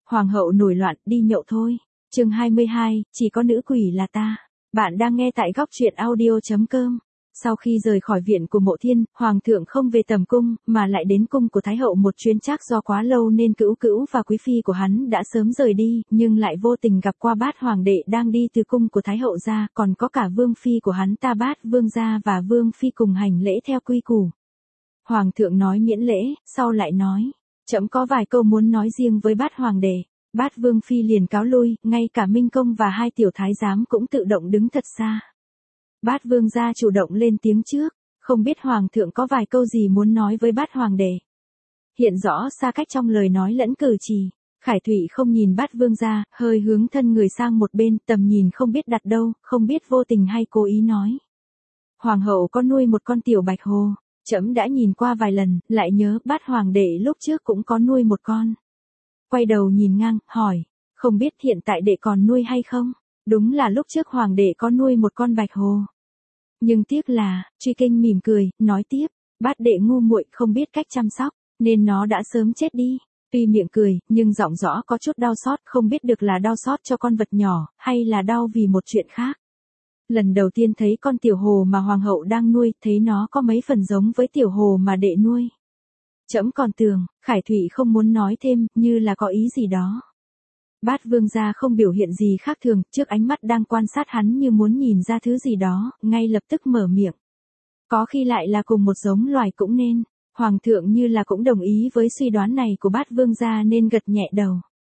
Hoàng hậu nổi loạn, đi nhậu thôi. Chương 22, chỉ có nữ quỷ là ta. Bạn đang nghe tại góc truyện audio.com. Sau khi rời khỏi viện của Mộ Thiên, Hoàng thượng không về tầm cung, mà lại đến cung của Thái hậu một chuyến, chắc do quá lâu nên Cữu Cữu và quý phi của hắn đã sớm rời đi, nhưng lại vô tình gặp qua Bát Hoàng đệ đang đi từ cung của Thái hậu ra, còn có cả vương phi của hắn ta Bát Vương gia và vương phi cùng hành lễ theo quy củ. Hoàng thượng nói miễn lễ, sau lại nói, trẫm có vài câu muốn nói riêng với Bát Hoàng đệ. Bát Vương phi liền cáo lui, ngay cả Minh Công và hai tiểu thái giám cũng tự động đứng thật xa. Bát Vương gia chủ động lên tiếng trước, không biết Hoàng thượng có vài câu gì muốn nói với Bát Hoàng đệ. Hiện rõ xa cách trong lời nói lẫn cử chỉ, Khải Thụy không nhìn Bát Vương gia, hơi hướng thân người sang một bên, tầm nhìn không biết đặt đâu, không biết vô tình hay cố ý nói. Hoàng hậu có nuôi một con tiểu bạch hồ, trẫm đã nhìn qua vài lần, lại nhớ Bát Hoàng đệ lúc trước cũng có nuôi một con. Quay đầu nhìn ngang, hỏi, không biết hiện tại đệ còn nuôi hay không? Đúng là lúc trước Hoàng đệ có nuôi một con bạch hồ. Nhưng tiếc là, Truy Kinh mỉm cười, nói tiếp, Bát đệ ngu muội không biết cách chăm sóc, nên nó đã sớm chết đi. Tuy miệng cười, nhưng giọng rõ có chút đau xót, không biết được là đau xót cho con vật nhỏ, hay là đau vì một chuyện khác. Lần đầu tiên thấy con tiểu hồ mà Hoàng hậu đang nuôi, thấy nó có mấy phần giống với tiểu hồ mà đệ nuôi. Trẫm còn tưởng, Khải Thụy không muốn nói thêm, như là có ý gì đó. Bát Vương gia không biểu hiện gì khác thường, trước ánh mắt đang quan sát hắn như muốn nhìn ra thứ gì đó, ngay lập tức mở miệng. Có khi lại là cùng một giống loài cũng nên. Hoàng thượng như là cũng đồng ý với suy đoán này của Bát Vương gia nên gật nhẹ đầu.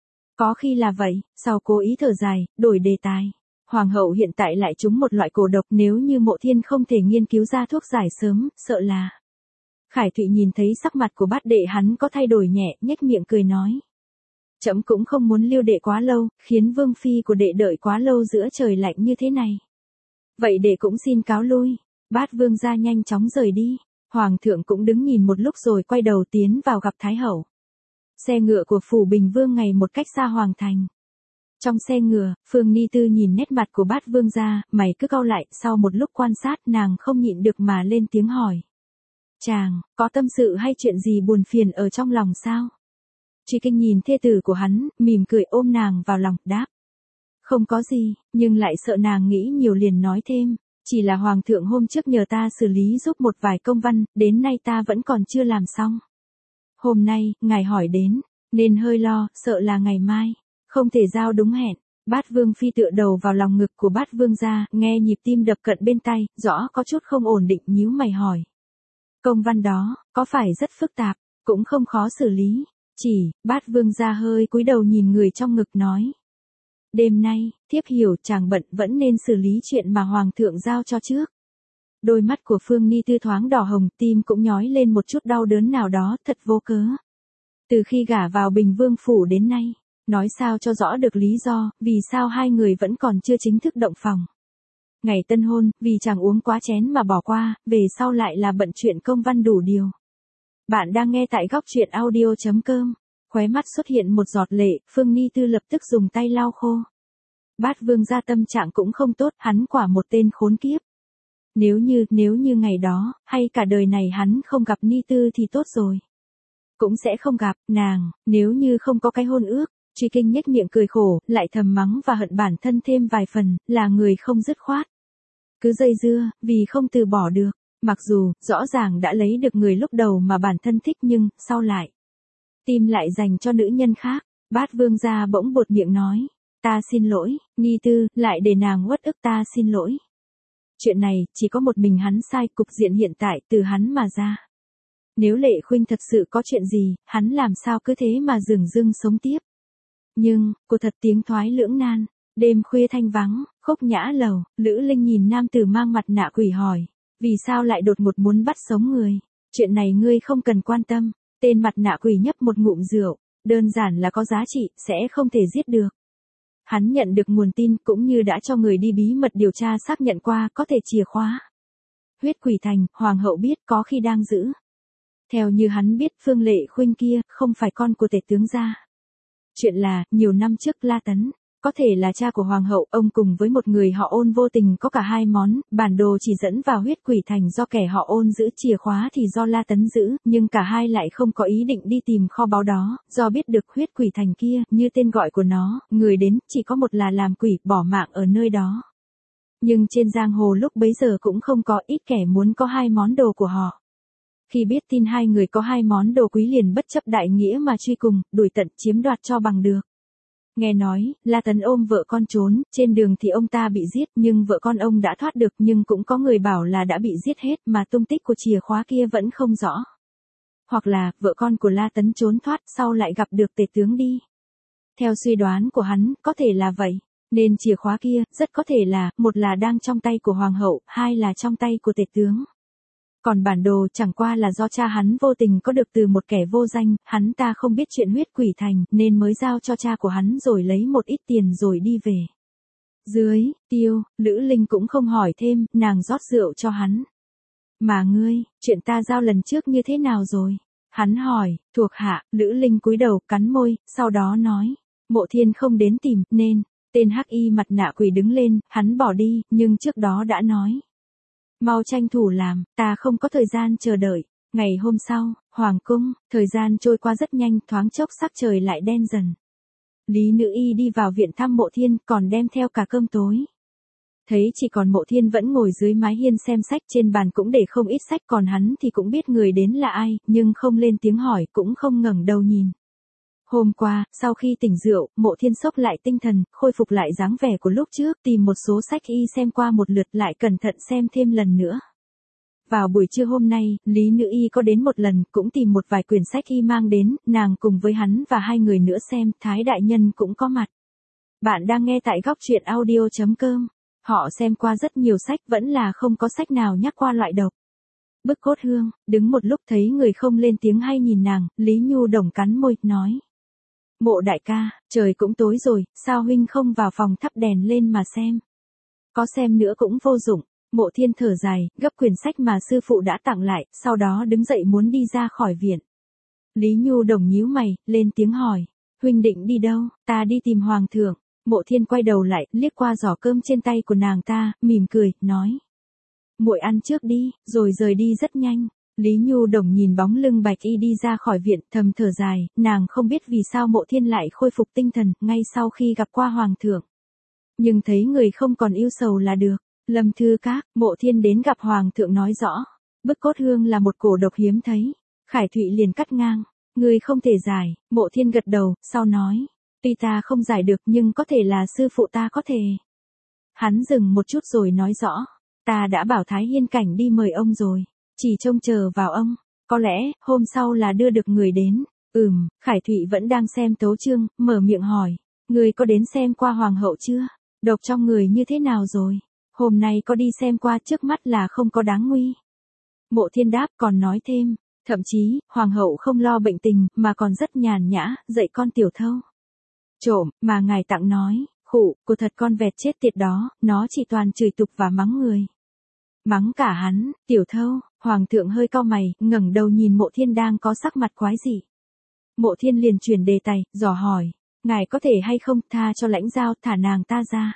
Có khi là vậy, sau cố ý thở dài, đổi đề tài. Hoàng hậu hiện tại lại trúng một loại cổ độc, nếu như Mộ Thiên không thể nghiên cứu ra thuốc giải sớm, sợ là. Khải Thụy nhìn thấy sắc mặt của Bát đệ hắn có thay đổi nhẹ, nhếch miệng cười nói. Trẫm cũng không muốn lưu đệ quá lâu, khiến vương phi của đệ đợi quá lâu giữa trời lạnh như thế này. Vậy đệ cũng xin cáo lui. Bát Vương gia nhanh chóng rời đi. Hoàng thượng cũng đứng nhìn một lúc rồi quay đầu tiến vào gặp Thái hậu. Xe ngựa của phủ Bình Vương ngày một cách xa Hoàng thành. Trong xe ngựa, Phương Ni Tư nhìn nét mặt của Bát Vương gia, mày cứ cau lại, sau một lúc quan sát nàng không nhịn được mà lên tiếng hỏi. Chàng, có tâm sự hay chuyện gì buồn phiền ở trong lòng sao? Truy Kinh nhìn thê tử của hắn, mỉm cười ôm nàng vào lòng, đáp. Không có gì, nhưng lại sợ nàng nghĩ nhiều liền nói thêm. Chỉ là Hoàng thượng hôm trước nhờ ta xử lý giúp một vài công văn, đến nay ta vẫn còn chưa làm xong. Hôm nay, ngài hỏi đến, nên hơi lo, sợ là ngày mai không thể giao đúng hẹn. Bát Vương phi tựa đầu vào lòng ngực của Bát Vương gia, nghe nhịp tim đập cận bên tai, rõ có chút không ổn định, nhíu mày hỏi. Công văn đó, có phải rất phức tạp, cũng không khó xử lý. Chỉ, Bát Vương gia hơi cúi đầu nhìn người trong ngực nói. Đêm nay, thiếp hiểu chàng bận vẫn nên xử lý chuyện mà Hoàng thượng giao cho trước. Đôi mắt của Phương Ni Tư thoáng đỏ hồng, tim cũng nhói lên một chút đau đớn nào đó, thật vô cớ. Từ khi gả vào Bình Vương phủ đến nay, nói sao cho rõ được lý do, vì sao hai người vẫn còn chưa chính thức động phòng. Ngày tân hôn, vì chàng uống quá chén mà bỏ qua, về sau lại là bận chuyện công văn đủ điều. Bạn đang nghe tại góc truyện audio.com. Khóe mắt xuất hiện một giọt lệ, Phương Ni Tư lập tức dùng tay lau khô. Bát Vương gia tâm trạng cũng không tốt, hắn quả một tên khốn kiếp. Nếu như ngày đó, hay cả đời này hắn không gặp Ni Tư thì tốt rồi. Cũng sẽ không gặp, nàng, nếu như không có cái hôn ước. Truy Kinh nhếch miệng cười khổ, lại thầm mắng và hận bản thân thêm vài phần, là người không dứt khoát. Cứ dây dưa, vì không từ bỏ được. Mặc dù, rõ ràng đã lấy được người lúc đầu mà bản thân thích nhưng, sau lại. Tim lại dành cho nữ nhân khác. Bát Vương gia bỗng buột miệng nói. Ta xin lỗi, Ni Tư, lại để nàng uất ức, ta xin lỗi. Chuyện này, chỉ có một mình hắn sai, cục diện hiện tại từ hắn mà ra. Nếu Lệ Khuynh thật sự có chuyện gì, hắn làm sao cứ thế mà dửng dưng sống tiếp. Nhưng, cô thật tiếng thoái lưỡng nan. Đêm khuya thanh vắng, Khúc Nhã lầu, Lữ Linh nhìn nam tử mang mặt nạ quỷ hỏi. Vì sao lại đột ngột muốn bắt sống người? Chuyện này ngươi không cần quan tâm. Tên mặt nạ quỷ nhấp một ngụm rượu. Đơn giản là có giá trị, sẽ không thể giết được. Hắn nhận được nguồn tin cũng như đã cho người đi bí mật điều tra xác nhận qua có thể chìa khóa. Huyết Quỷ Thành, Hoàng hậu biết có khi đang giữ. Theo như hắn biết Phương Lệ Khuynh kia không phải con của tể tướng gia. Chuyện là, nhiều năm trước La Tấn, có thể là cha của hoàng hậu, ông cùng với một người họ Ôn vô tình có cả hai món, bản đồ chỉ dẫn vào huyết quỷ thành do kẻ họ Ôn giữ, chìa khóa thì do La Tấn giữ, nhưng cả hai lại không có ý định đi tìm kho báu đó, do biết được huyết quỷ thành kia, như tên gọi của nó, người đến chỉ có một là làm quỷ, bỏ mạng ở nơi đó. Nhưng trên giang hồ lúc bấy giờ cũng không có ít kẻ muốn có hai món đồ của họ. Khi biết tin hai người có hai món đồ quý liền bất chấp đại nghĩa mà truy cùng, đuổi tận chiếm đoạt cho bằng được. Nghe nói, La Tấn ôm vợ con trốn, trên đường thì ông ta bị giết, nhưng vợ con ông đã thoát được, nhưng cũng có người bảo là đã bị giết hết mà tung tích của chìa khóa kia vẫn không rõ. Hoặc là, vợ con của La Tấn trốn thoát sau lại gặp được tể tướng đi. Theo suy đoán của hắn, có thể là vậy. Nên chìa khóa kia, rất có thể là, một là đang trong tay của hoàng hậu, hai là trong tay của tể tướng. Còn bản đồ chẳng qua là do cha hắn vô tình có được từ một kẻ vô danh, hắn ta không biết chuyện huyết quỷ thành, nên mới giao cho cha của hắn rồi lấy một ít tiền rồi đi về. Dưới, Tiêu, Lữ Linh cũng không hỏi thêm, nàng rót rượu cho hắn. Mà ngươi, chuyện ta giao lần trước như thế nào rồi? Hắn hỏi, thuộc hạ, Lữ Linh cúi đầu, cắn môi, sau đó nói, Mộ Thiên không đến tìm, nên, tên hắc y mặt nạ quỷ đứng lên, hắn bỏ đi, nhưng trước đó đã nói. Mau tranh thủ làm, ta không có thời gian chờ đợi. Ngày hôm sau, hoàng cung, thời gian trôi qua rất nhanh, thoáng chốc sắc trời lại đen dần. Lý Nữ Y đi vào viện thăm Mộ Thiên, còn đem theo cả cơm tối. Thấy chỉ còn Mộ Thiên vẫn ngồi dưới mái hiên xem sách, trên bàn cũng để không ít sách, còn hắn thì cũng biết người đến là ai, nhưng không lên tiếng hỏi, cũng không ngẩng đầu nhìn. Hôm qua, sau khi tỉnh rượu, Mộ Thiên sốc lại tinh thần, khôi phục lại dáng vẻ của lúc trước, tìm một số sách y xem qua một lượt, lại cẩn thận xem thêm lần nữa. Vào buổi trưa hôm nay, Lý Nữ Y có đến một lần, cũng tìm một vài quyển sách y mang đến, nàng cùng với hắn và hai người nữa xem, Thái đại nhân cũng có mặt. Bạn đang nghe tại góc truyện audio.com. Họ xem qua rất nhiều sách, vẫn là không có sách nào nhắc qua loại độc. Bức Cốt Hương, đứng một lúc thấy người không lên tiếng hay nhìn nàng, Lý Nhu Đồng cắn môi, nói. Mộ đại ca, trời cũng tối rồi, sao huynh không vào phòng thắp đèn lên mà xem? Có xem nữa cũng vô dụng. Mộ Thiên thở dài, gấp quyển sách mà sư phụ đã tặng lại, sau đó đứng dậy muốn đi ra khỏi viện. Lý Nhu Đồng nhíu mày, lên tiếng hỏi, huynh định đi đâu? Ta đi tìm hoàng thượng. Mộ Thiên quay đầu lại, liếc qua giỏ cơm trên tay của nàng ta, mỉm cười, nói. Muội ăn trước đi, rồi rời đi rất nhanh. Lý Nhu Đồng nhìn bóng lưng bạch y đi ra khỏi viện, thầm thở dài, nàng không biết vì sao Mộ Thiên lại khôi phục tinh thần, ngay sau khi gặp qua hoàng thượng. Nhưng thấy người không còn yêu sầu là được. Lâm Thư Các, Mộ Thiên đến gặp hoàng thượng nói rõ. Bức Cốt Hương là một cổ độc hiếm thấy. Khải Thụy liền cắt ngang. Người không thể giải, Mộ Thiên gật đầu, sau nói. Tuy ta không giải được nhưng có thể là sư phụ ta có thể. Hắn dừng một chút rồi nói rõ. Ta đã bảo Thái Hiên Cảnh đi mời ông rồi. Chỉ trông chờ vào ông. Có lẽ, hôm sau là đưa được người đến. Khải Thụy vẫn đang xem tấu chương, mở miệng hỏi. Người có đến xem qua hoàng hậu chưa? Độc trong người như thế nào rồi? Hôm nay có đi xem qua, trước mắt là không có đáng nguy. Mộ Thiên đáp, còn nói thêm. Thậm chí, hoàng hậu không lo bệnh tình, mà còn rất nhàn nhã, dạy con tiểu thâu. Trộm, mà ngài tặng nói, khụ, của thật con vẹt chết tiệt đó, nó chỉ toàn chửi tục và mắng người. Mắng cả hắn, tiểu thâu, hoàng thượng hơi cau mày, ngẩng đầu nhìn Mộ Thiên đang có sắc mặt quái dị. Mộ Thiên liền chuyển đề tài, dò hỏi, ngài có thể hay không tha cho Lãnh Giao, thả nàng ta ra.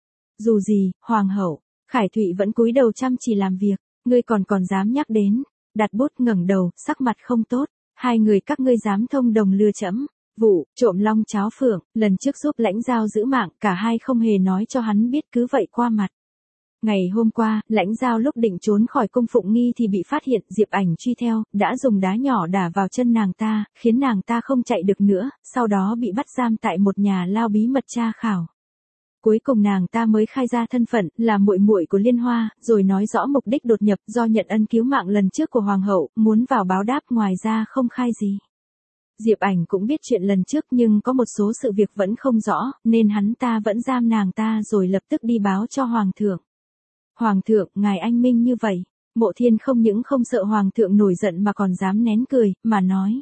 Dù gì, hoàng hậu, Khải Thụy vẫn cúi đầu chăm chỉ làm việc, ngươi còn dám nhắc đến, đặt bút ngẩng đầu, sắc mặt không tốt, hai người các ngươi dám thông đồng lừa trẫm. Vụ, trộm long cháo phượng, lần trước giúp Lãnh Giao giữ mạng, cả hai không hề nói cho hắn biết, cứ vậy qua mặt. Ngày hôm qua, Lãnh Giao lúc định trốn khỏi cung Phụng Nghi thì bị phát hiện, Diệp Ảnh truy theo, đã dùng đá nhỏ đả vào chân nàng ta, khiến nàng ta không chạy được nữa, sau đó bị bắt giam tại một nhà lao bí mật tra khảo. Cuối cùng nàng ta mới khai ra thân phận, là muội muội của Liên Hoa, rồi nói rõ mục đích đột nhập, do nhận ân cứu mạng lần trước của hoàng hậu, muốn vào báo đáp, ngoài ra không khai gì. Diệp Ảnh cũng biết chuyện lần trước nhưng có một số sự việc vẫn không rõ, nên hắn ta vẫn giam nàng ta rồi lập tức đi báo cho hoàng thượng. Hoàng thượng, ngài anh minh như vậy. Mộ Thiên không những không sợ hoàng thượng nổi giận mà còn dám nén cười, mà nói.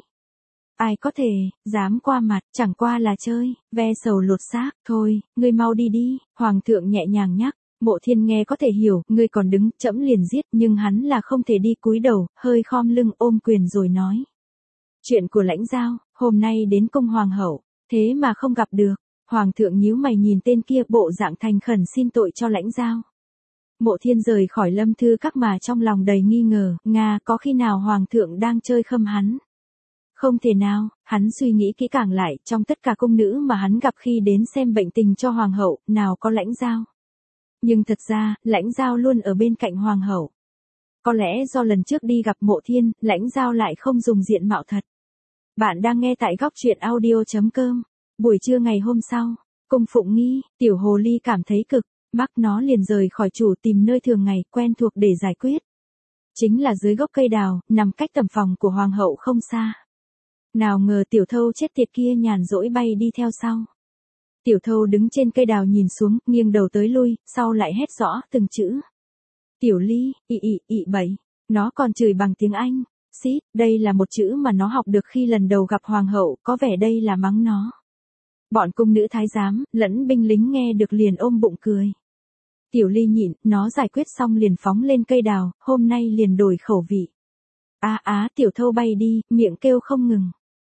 Ai có thể, dám qua mặt, chẳng qua là chơi, ve sầu lột xác, thôi, ngươi mau đi đi, hoàng thượng nhẹ nhàng nhắc. Mộ Thiên nghe có thể hiểu, ngươi còn đứng, trẫm liền giết, nhưng hắn là không thể đi, cúi đầu, hơi khom lưng ôm quyền rồi nói. Chuyện của Lãnh Giao, hôm nay đến cung hoàng hậu, thế mà không gặp được. Hoàng thượng nhíu mày nhìn tên kia bộ dạng thành khẩn xin tội cho Lãnh Giao. Mộ Thiên rời khỏi Lâm Thư Các mà trong lòng đầy nghi ngờ, Nga có khi nào Hoàng thượng đang chơi khăm hắn? Không thể nào, hắn suy nghĩ kỹ càng lại, trong tất cả cung nữ mà hắn gặp khi đến xem bệnh tình cho Hoàng hậu, nào có Lãnh Giao. Nhưng thật ra, Lãnh Giao luôn ở bên cạnh Hoàng hậu. Có lẽ do lần trước đi gặp Mộ Thiên, Lãnh Giao lại không dùng diện mạo thật. Bạn đang nghe tại góc truyện audio.com. Buổi trưa ngày hôm sau, cung Phụng Nghi, tiểu hồ ly cảm thấy cực, mắc nó liền rời khỏi chủ tìm nơi thường ngày quen thuộc để giải quyết. Chính là dưới gốc cây đào, nằm cách tầm phòng của Hoàng hậu không xa. Nào ngờ tiểu thâu chết tiệt kia nhàn rỗi bay đi theo sau. Tiểu thâu đứng trên cây đào nhìn xuống, nghiêng đầu tới lui, sau lại hét rõ từng chữ. Tiểu ly, bảy. Nó còn chửi bằng tiếng Anh. Xít, đây là một chữ mà nó học được khi lần đầu gặp Hoàng hậu, có vẻ đây là mắng nó. Bọn cung nữ thái giám, lẫn binh lính nghe được liền ôm bụng cười. Tiểu ly nhịn, nó giải quyết xong liền phóng lên cây đào, hôm nay liền đổi khẩu vị. Tiểu thâu bay đi, miệng kêu không ngừng.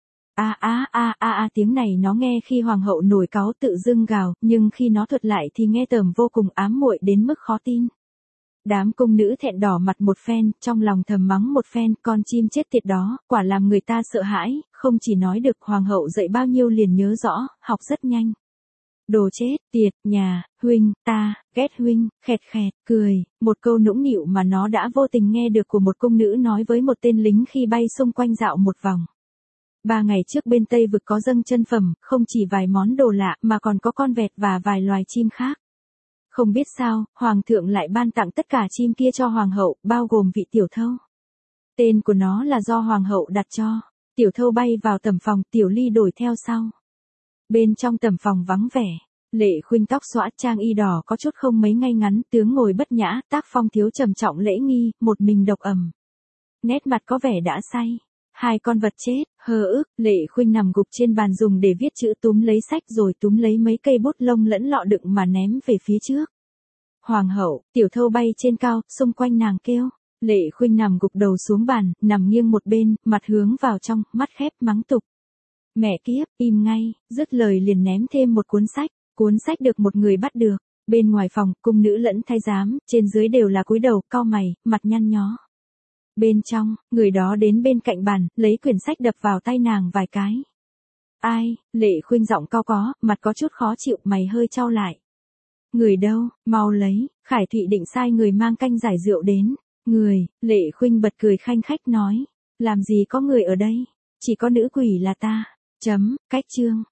Tiếng này nó nghe khi Hoàng hậu nổi cáu tự dưng gào, nhưng khi nó thuật lại thì nghe tởm vô cùng ám muội đến mức khó tin. Đám cung nữ thẹn đỏ mặt một phen, trong lòng thầm mắng một phen, con chim chết tiệt đó, quả làm người ta sợ hãi, không chỉ nói được Hoàng hậu dạy bao nhiêu liền nhớ rõ, học rất nhanh. Đồ chết, tiệt, nhà, huynh, ta, ghét huynh, khẹt khẹt, cười, một câu nũng nịu mà nó đã vô tình nghe được của một cung nữ nói với một tên lính khi bay xung quanh dạo một vòng. 3 ngày trước bên Tây Vực có dâng chân phẩm, không chỉ vài món đồ lạ mà còn có con vẹt và vài loài chim khác. Không biết sao, Hoàng thượng lại ban tặng tất cả chim kia cho Hoàng hậu, bao gồm vị tiểu thâu. Tên của nó là do Hoàng hậu đặt cho. Tiểu thâu bay vào tầm phòng, Tiểu ly đổi theo sau. Bên trong tầm phòng vắng vẻ, Lệ Khuynh tóc xõa trang y đỏ có chút không mấy ngay ngắn, tướng ngồi bất nhã, tác phong thiếu trầm trọng lễ nghi, một mình độc ẩm. Nét mặt có vẻ đã say. Hai con vật chết, hờ ức, Lệ Khuynh nằm gục trên bàn dùng để viết chữ, túm lấy sách rồi túm lấy mấy cây bút lông lẫn lọ đựng mà ném về phía trước. Hoàng hậu, tiểu thâu bay trên cao, xung quanh nàng kêu. Lệ Khuynh nằm gục đầu xuống bàn, nằm nghiêng một bên, mặt hướng vào trong, mắt khép mắng tục. Mẹ kiếp, im ngay, dứt lời liền ném thêm một cuốn sách. Cuốn sách được một người bắt được. Bên ngoài phòng, cung nữ lẫn thái giám, trên dưới đều là cúi đầu, cau mày, mặt nhăn nhó. Bên trong, người đó đến bên cạnh bàn, lấy quyển sách đập vào tay nàng vài cái. Ai, Lệ Khuynh giọng cau có, mặt có chút khó chịu, mày hơi chau lại. Người đâu, mau lấy, Khải Thụy định sai người mang canh giải rượu đến. Người, Lệ Khuynh bật cười khanh khách nói. Làm gì có người ở đây, chỉ có nữ quỷ là ta. Cách chương.